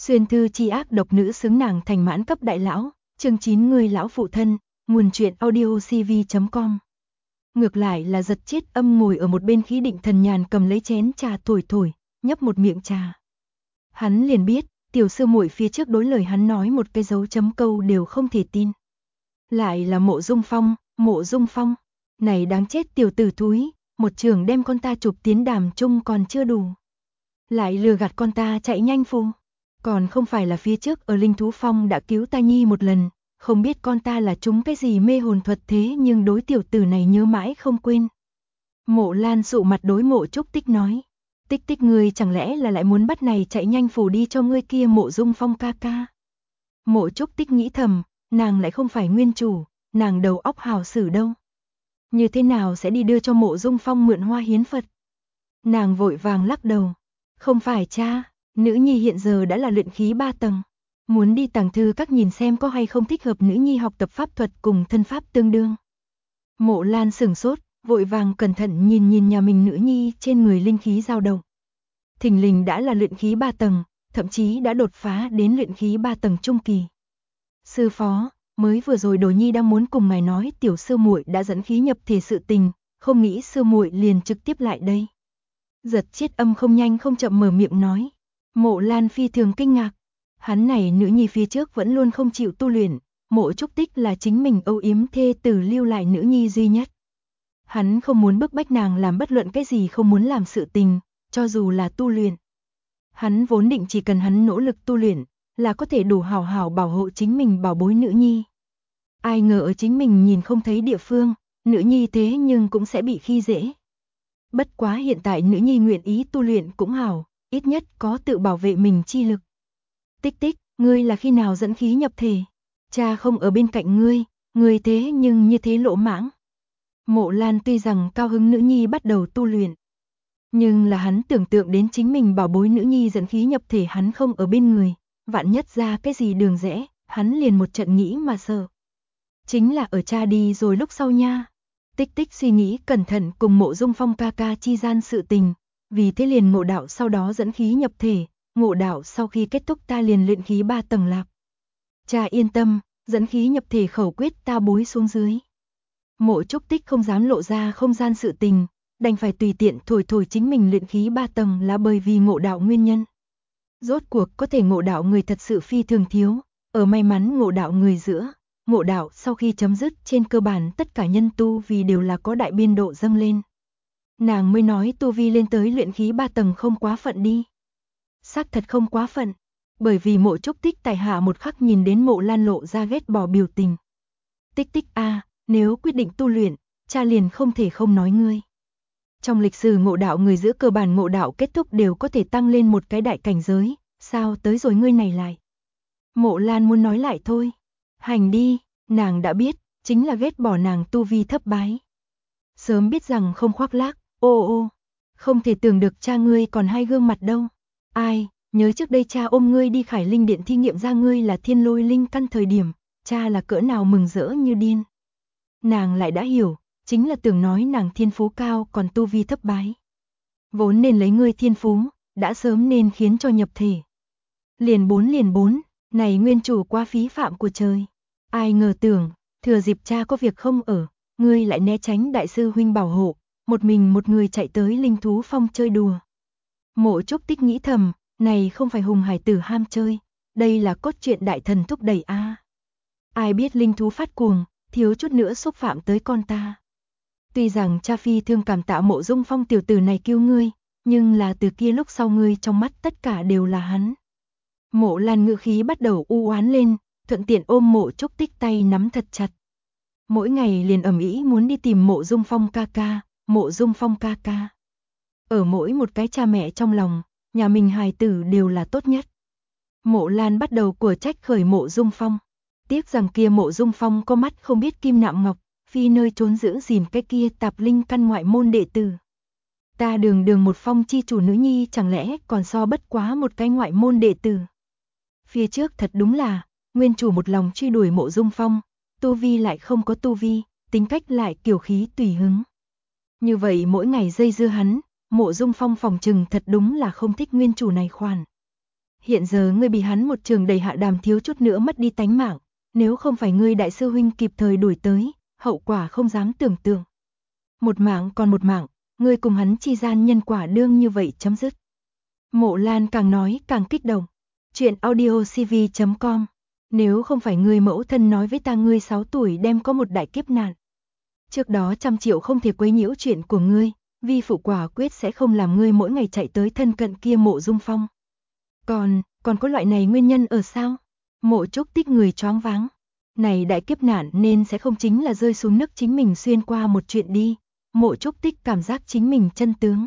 Xuyên thư chi ác độc nữ xứng nàng thành mãn cấp đại lão, chương 9 người lão phụ thân, nguồn truyện audiocv.com. Ngược lại là Giật Chết Âm ngồi ở một bên khí định thần nhàn cầm lấy chén trà thổi, nhấp một miệng trà. Hắn liền biết, tiểu sư muội phía trước đối lời hắn nói một cái dấu chấm câu đều không thể tin. Lại là Mộ Dung Phong, này đáng chết tiểu tử thúi, một trường đem con ta chụp tiến đàm chung còn chưa đủ. Lại lừa gạt con ta chạy nhanh phù. Còn không phải là phía trước ở Linh Thú Phong đã cứu ta nhi một lần, không biết con ta là trúng cái gì mê hồn thuật thế nhưng đối tiểu tử này nhớ mãi không quên. Mộ Lan sụ mặt đối Mộ Trúc Tích nói, Tích Tích ngươi chẳng lẽ là lại muốn bắt này chạy nhanh phù đi cho ngươi kia Mộ Dung Phong ca ca. Mộ Trúc Tích nghĩ thầm, nàng lại không phải nguyên chủ, nàng đầu óc hào sử đâu. Như thế nào sẽ đi đưa cho Mộ Dung Phong mượn hoa hiến Phật. Nàng vội vàng lắc đầu, không phải cha. Nữ nhi hiện giờ đã là luyện khí 3 tầng, muốn đi tàng thư các nhìn xem có hay không thích hợp nữ nhi học tập pháp thuật cùng thân pháp tương đương. Mộ Lan sửng sốt, vội vàng cẩn thận nhìn nhà mình nữ nhi trên người linh khí dao động. Thình lình đã là luyện khí 3 tầng, thậm chí đã đột phá đến luyện khí 3 tầng trung kỳ. Sư phó, mới vừa rồi Đồ Nhi đang muốn cùng ngài nói tiểu sư muội đã dẫn khí nhập thể sự tình, không nghĩ sư muội liền trực tiếp lại đây. Giật Chết Âm không nhanh không chậm mở miệng nói. Mộ Lan phi thường kinh ngạc, hắn này nữ nhi phía trước vẫn luôn không chịu tu luyện, Mộ Trúc Tích là chính mình âu yếm thê tử lưu lại nữ nhi duy nhất. Hắn không muốn bức bách nàng làm bất luận cái gì không muốn làm sự tình, cho dù là tu luyện. Hắn vốn định chỉ cần hắn nỗ lực tu luyện, là có thể đủ hảo hảo bảo hộ chính mình bảo bối nữ nhi. Ai ngờ ở chính mình nhìn không thấy địa phương, nữ nhi thế nhưng cũng sẽ bị khi dễ. Bất quá hiện tại nữ nhi nguyện ý tu luyện cũng hảo, ít nhất có tự bảo vệ mình chi lực. Tích Tích, ngươi là khi nào dẫn khí nhập thể? Cha không ở bên cạnh ngươi thế nhưng như thế lỗ mãng. Mộ Lan tuy rằng cao hứng nữ nhi bắt đầu tu luyện, nhưng là hắn tưởng tượng đến chính mình bảo bối nữ nhi dẫn khí nhập thể hắn không ở bên người, vạn nhất ra cái gì đường rẽ, hắn liền một trận nghĩ mà sợ. Chính là ở cha đi rồi lúc sau nha. Tích Tích suy nghĩ cẩn thận cùng Mộ Dung Phong ca ca chi gian sự tình, vì thế liền ngộ đạo sau đó dẫn khí nhập thể, ngộ đạo sau khi kết thúc ta liền luyện khí 3 tầng lạc. Cha yên tâm, dẫn khí nhập thể khẩu quyết ta bối xuống dưới. Mộ Trúc Tích không dám lộ ra không gian sự tình, đành phải tùy tiện thổi chính mình luyện khí 3 tầng là bởi vì ngộ đạo nguyên nhân. Rốt cuộc có thể ngộ đạo người thật sự phi thường thiếu, ở may mắn ngộ đạo người giữa. Ngộ đạo sau khi chấm dứt trên cơ bản tất cả nhân tu vì đều là có đại biên độ dâng lên. Nàng mới nói tu vi lên tới luyện khí 3 tầng không quá phận đi. Xác thật không quá phận, bởi vì Mộ Trúc Tích tại hạ một khắc nhìn đến Mộ Lan lộ ra ghét bỏ biểu tình. Tích Tích a, nếu quyết định tu luyện, cha liền không thể không nói ngươi. Trong lịch sử ngộ đạo người giữa cơ bản ngộ đạo kết thúc đều có thể tăng lên một cái đại cảnh giới, sao tới rồi ngươi này lại. Mộ Lan muốn nói lại thôi. Hành đi, nàng đã biết, chính là ghét bỏ nàng tu vi thấp bái. Sớm biết rằng không khoác lác, ô, không thể tưởng được cha ngươi còn hai gương mặt đâu. Ai, nhớ trước đây cha ôm ngươi đi Khải Linh Điện thi nghiệm ra ngươi là thiên lôi linh căn thời điểm, cha là cỡ nào mừng rỡ như điên. Nàng lại đã hiểu, chính là tưởng nói nàng thiên phú cao còn tu vi thấp bái. Vốn nên lấy ngươi thiên phú, đã sớm nên khiến cho nhập thể. Liền bốn, này nguyên chủ quá phí phạm của trời. Ai ngờ tưởng, thừa dịp cha có việc không ở, ngươi lại né tránh đại sư huynh bảo hộ, một mình một người chạy tới Linh Thú Phong chơi đùa. Mộ Trúc Tích nghĩ thầm, này không phải hùng hải tử ham chơi, đây là cốt truyện đại thần thúc đẩy a. Ai biết linh thú phát cuồng, thiếu chút nữa xúc phạm tới con ta. Tuy rằng cha phi thương cảm tạ Mộ Dung Phong tiểu tử này cứu ngươi, nhưng là từ kia lúc sau ngươi trong mắt tất cả đều là hắn. Mộ Lan ngữ khí bắt đầu u oán lên, thuận tiện ôm Mộ Trúc Tích tay nắm thật chặt. Mỗi ngày liền ầm ĩ muốn đi tìm Mộ Dung Phong ca ca, Mộ Dung Phong ca ca. Ở mỗi một cái cha mẹ trong lòng, nhà mình hài tử đều là tốt nhất. Mộ Lan bắt đầu của trách khởi Mộ Dung Phong. Tiếc rằng kia Mộ Dung Phong có mắt không biết kim nạm ngọc, phi nơi trốn giữ gìn cái kia tạp linh căn ngoại môn đệ tử. Ta đường một phong chi chủ nữ nhi chẳng lẽ còn so bất quá một cái ngoại môn đệ tử. Phía trước thật đúng là, nguyên chủ một lòng truy đuổi Mộ Dung Phong, tu vi lại không có tu vi, tính cách lại kiều khí tùy hứng. Như vậy mỗi ngày dây dưa hắn, Mộ Dung Phong phòng trừng thật đúng là không thích nguyên chủ này khoản. Hiện giờ ngươi bị hắn một trường đầy hạ đàm thiếu chút nữa mất đi tánh mạng, nếu không phải ngươi đại sư huynh kịp thời đuổi tới, hậu quả không dám tưởng tượng. Một mạng còn một mạng, ngươi cùng hắn chi gian nhân quả đương như vậy chấm dứt. Mộ Lan càng nói càng kích động. Chuyện audiocv.com. Nếu không phải ngươi mẫu thân nói với ta ngươi 6 tuổi đem có một đại kiếp nạn. Trước đó 100 triệu không thể quấy nhiễu chuyện của ngươi, vi phụ quả quyết sẽ không làm ngươi mỗi ngày chạy tới thân cận kia Mộ Dung Phong. Còn có loại này nguyên nhân ở sao? Mộ Trúc Tích người choáng váng. Này đại kiếp nạn nên sẽ không chính là rơi xuống nước chính mình xuyên qua một chuyện đi. Mộ Trúc Tích cảm giác chính mình chân tướng.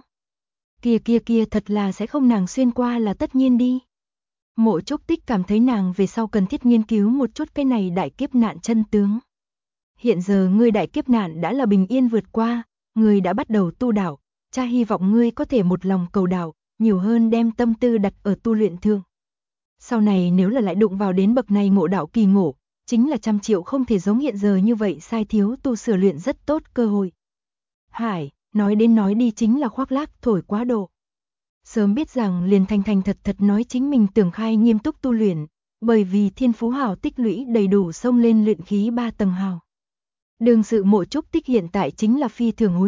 Kia thật là sẽ không nàng xuyên qua là tất nhiên đi. Mộ Trúc Tích cảm thấy nàng về sau cần thiết nghiên cứu một chút cái này đại kiếp nạn chân tướng. Hiện giờ ngươi đại kiếp nạn đã là bình yên vượt qua, ngươi đã bắt đầu tu đạo, cha hy vọng ngươi có thể một lòng cầu đạo, nhiều hơn đem tâm tư đặt ở tu luyện thượng. Sau này nếu là lại đụng vào đến bậc này ngộ đạo kỳ ngộ, chính là 100 triệu không thể giống hiện giờ như vậy sai thiếu tu sửa luyện rất tốt cơ hội. Hải, nói đến nói đi chính là khoác lác thổi quá độ. Sớm biết rằng liền thành thật nói chính mình tưởng khai nghiêm túc tu luyện, bởi vì thiên phú hào tích lũy đầy đủ xông lên luyện khí 3 tầng hào. Đương sự Mộ Trúc Tích hiện tại chính là phi thường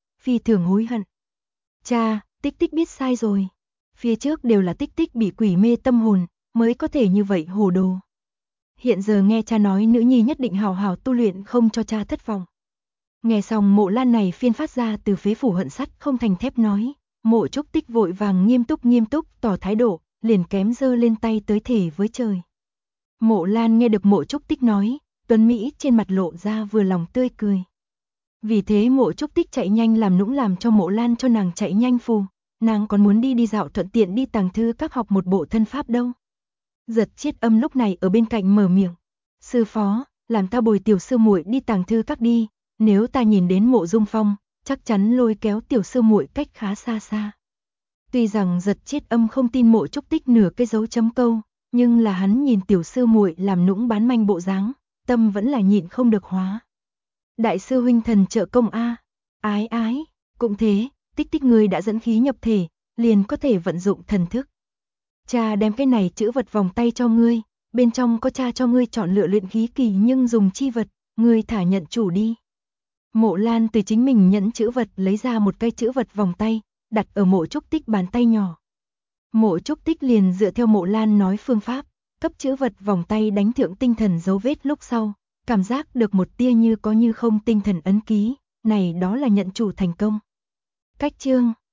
hối hận. Cha, Tích Tích biết sai rồi. Phía trước đều là Tích Tích bị quỷ mê tâm hồn, mới có thể như vậy hồ đồ. Hiện giờ nghe cha nói nữ nhi nhất định hào hào tu luyện không cho cha thất vọng. Nghe xong Mộ Lan này phiên phát ra từ phế phủ hận sắt không thành thép nói, Mộ Trúc Tích vội vàng nghiêm túc tỏ thái độ, liền kém giơ lên tay tới thể với trời. Mộ Lan nghe được Mộ Trúc Tích nói, Tuấn Mỹ trên mặt lộ ra vừa lòng tươi cười. Vì thế Mộ Trúc Tích chạy nhanh làm nũng làm cho Mộ Lan cho nàng chạy nhanh phù, nàng còn muốn đi dạo thuận tiện đi tàng thư các học một bộ thân pháp đâu. Giật Chiết Âm lúc này ở bên cạnh mở miệng, sư phó, làm ta bồi tiểu sư muội đi tàng thư các đi, nếu ta nhìn đến Mộ Dung Phong, chắc chắn lôi kéo tiểu sư muội cách khá xa. Tuy rằng Giật Chiết Âm không tin Mộ Trúc Tích nửa cái dấu chấm câu, nhưng là hắn nhìn tiểu sư muội làm nũng bán manh bộ dáng, tâm vẫn là nhịn không được hóa. Đại sư huynh thần trợ công a. Ái, cũng thế, Tích Tích người đã dẫn khí nhập thể, liền có thể vận dụng thần thức. Cha đem cái này chữ vật vòng tay cho ngươi, bên trong có cha cho ngươi chọn lựa luyện khí kỳ nhưng dùng chi vật, ngươi thả nhận chủ đi. Mộ Lan từ chính mình nhẫn chữ vật lấy ra một cây chữ vật vòng tay, đặt ở Mộ Trúc Tích bàn tay nhỏ. Mộ Trúc Tích liền dựa theo Mộ Lan nói phương pháp, cấp chữ vật vòng tay đánh thượng tinh thần dấu vết lúc sau, cảm giác được một tia như có như không tinh thần ấn ký, này đó là nhận chủ thành công. Cách chương